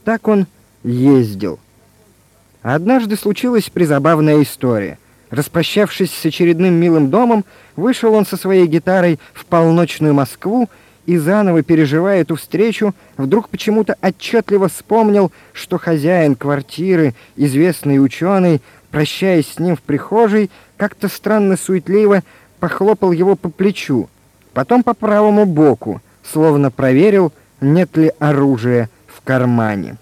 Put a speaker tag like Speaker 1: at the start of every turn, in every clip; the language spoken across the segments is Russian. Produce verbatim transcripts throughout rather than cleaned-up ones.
Speaker 1: так он ездил. Однажды случилась призабавная история. Распрощавшись с очередным милым домом, вышел он со своей гитарой в полночную Москву и, заново переживая эту встречу, вдруг почему-то отчетливо вспомнил, что хозяин квартиры, известный ученый, прощаясь с ним в прихожей, как-то странно суетливо похлопал его по плечу, потом по правому боку, словно проверил, нет ли оружия в кармане.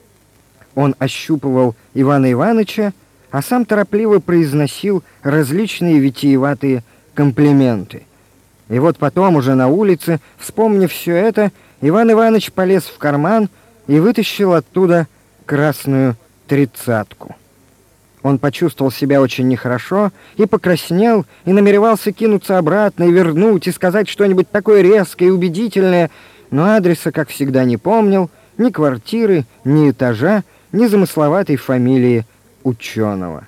Speaker 1: Он ощупывал Ивана Ивановича, а сам торопливо произносил различные витиеватые комплименты. И вот потом, уже на улице, вспомнив все это, Иван Иванович полез в карман и вытащил оттуда красную тридцатку. Он почувствовал себя очень нехорошо и покраснел, и намеревался кинуться обратно и вернуть, и сказать что-нибудь такое резкое и убедительное, но адреса, как всегда, не помнил, ни квартиры, ни этажа, ни замысловатой фамилии ученого.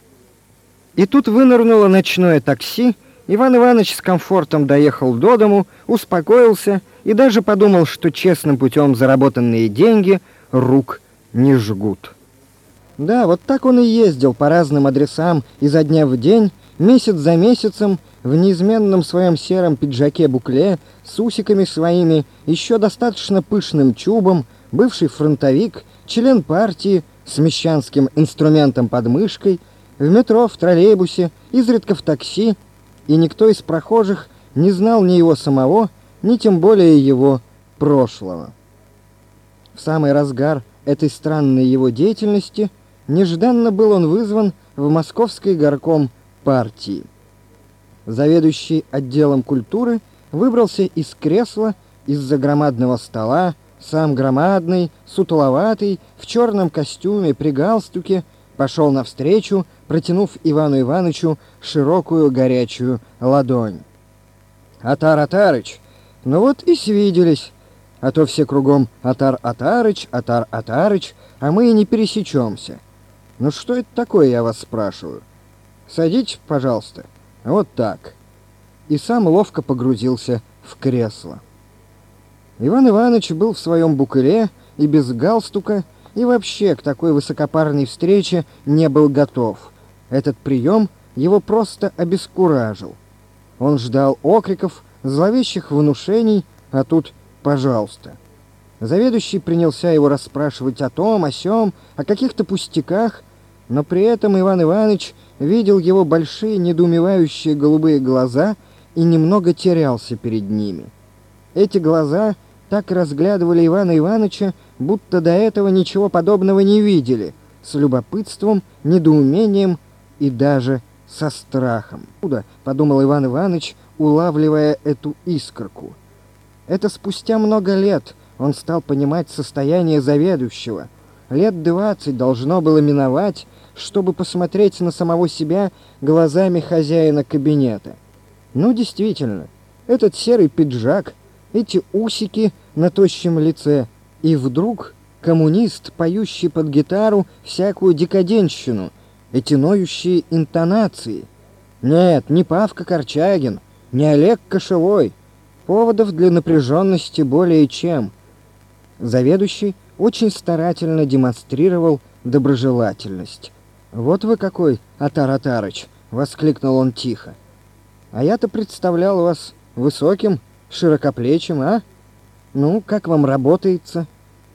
Speaker 1: И тут вынырнуло ночное такси. Иван Иванович с комфортом доехал до дому, успокоился и даже подумал, что честным путем заработанные деньги рук не жгут. Да, вот так он и ездил по разным адресам изо дня в день, месяц за месяцем, в неизменном своем сером пиджаке-букле, с усиками своими, еще достаточно пышным чубом, бывший фронтовик, член партии, с мещанским инструментом под мышкой, в метро, в троллейбусе, изредка в такси, и никто из прохожих не знал ни его самого, ни тем более его прошлого. В самый разгар этой странной его деятельности нежданно был он вызван в московский горком партии. Заведующий отделом культуры выбрался из кресла из-за громадного стола, сам громадный, сутуловатый, в черном костюме при галстуке, пошел навстречу, протянув Ивану Ивановичу широкую горячую ладонь. «Атар Атарыч, ну вот и свиделись, а то все кругом Атар Атарыч, Атар Атарыч, а мы и не пересечемся. Ну что это такое, я вас спрашиваю? Садитесь, пожалуйста, вот так». И сам ловко погрузился в кресло. Иван Иванович был в своем букле и без галстука, и вообще к такой высокопарной встрече не был готов. Этот прием его просто обескуражил. Он ждал окриков, зловещих внушений, а тут «пожалуйста». Заведующий принялся его расспрашивать о том, о сём, о каких-то пустяках, но при этом Иван Иванович видел его большие недоумевающие голубые глаза и немного терялся перед ними. Эти глаза так разглядывали Ивана Ивановича, будто до этого ничего подобного не видели, с любопытством, недоумением и даже со страхом. «Куда?» — подумал Иван Иванович, улавливая эту искорку. Это спустя много лет он стал понимать состояние заведующего. Лет двадцать должно было миновать, чтобы посмотреть на самого себя глазами хозяина кабинета. Ну, действительно, этот серый пиджак, эти усики на тощем лице, и вдруг коммунист, поющий под гитару всякую декаденщину, эти ноющие интонации. Нет, не Павка Корчагин, не Олег Кошевой. Поводов для напряженности более чем. Заведующий очень старательно демонстрировал доброжелательность. «Вот вы какой, Атар Атарыч!» — воскликнул он тихо. «А я-то представлял вас высоким, широкоплечим, а? Ну, как вам работается?»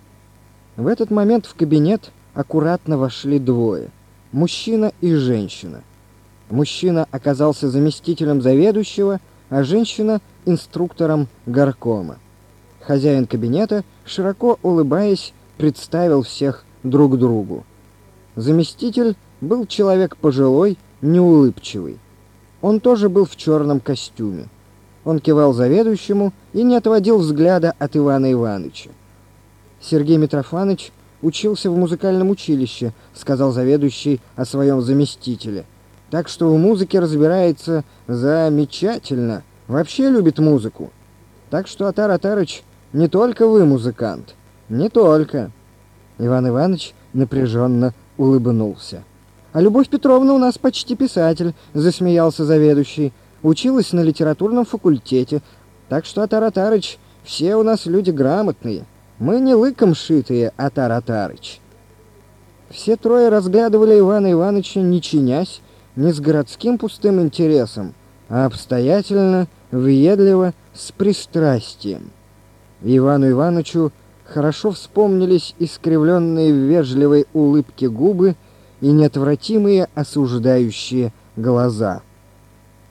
Speaker 1: В этот момент в кабинет аккуратно вошли двое — мужчина и женщина. Мужчина оказался заместителем заведующего, а женщина — инструктором горкома. Хозяин кабинета, широко улыбаясь, представил всех друг другу. Заместитель был человек пожилой, неулыбчивый. Он тоже был в черном костюме. Он кивал заведующему и не отводил взгляда от Ивана Ивановича. «Сергей Митрофанович учился в музыкальном училище», — сказал заведующий о своем заместителе. «Так что в музыке разбирается замечательно, вообще любит музыку. Так что, Атар Атарыч, не только вы музыкант, не только». Иван Иванович напряженно улыбнулся. «А Любовь Петровна у нас почти писатель», — засмеялся заведующий. «Училась на литературном факультете, так что, Атар Атарыч, все у нас люди грамотные. Мы не лыком шитые, Атар Атарыч». Все трое разглядывали Ивана Ивановича, не чинясь, не с городским пустым интересом, а обстоятельно, въедливо, с пристрастием. Ивану Ивановичу хорошо вспомнились искривленные в вежливой улыбке губы и неотвратимые осуждающие глаза.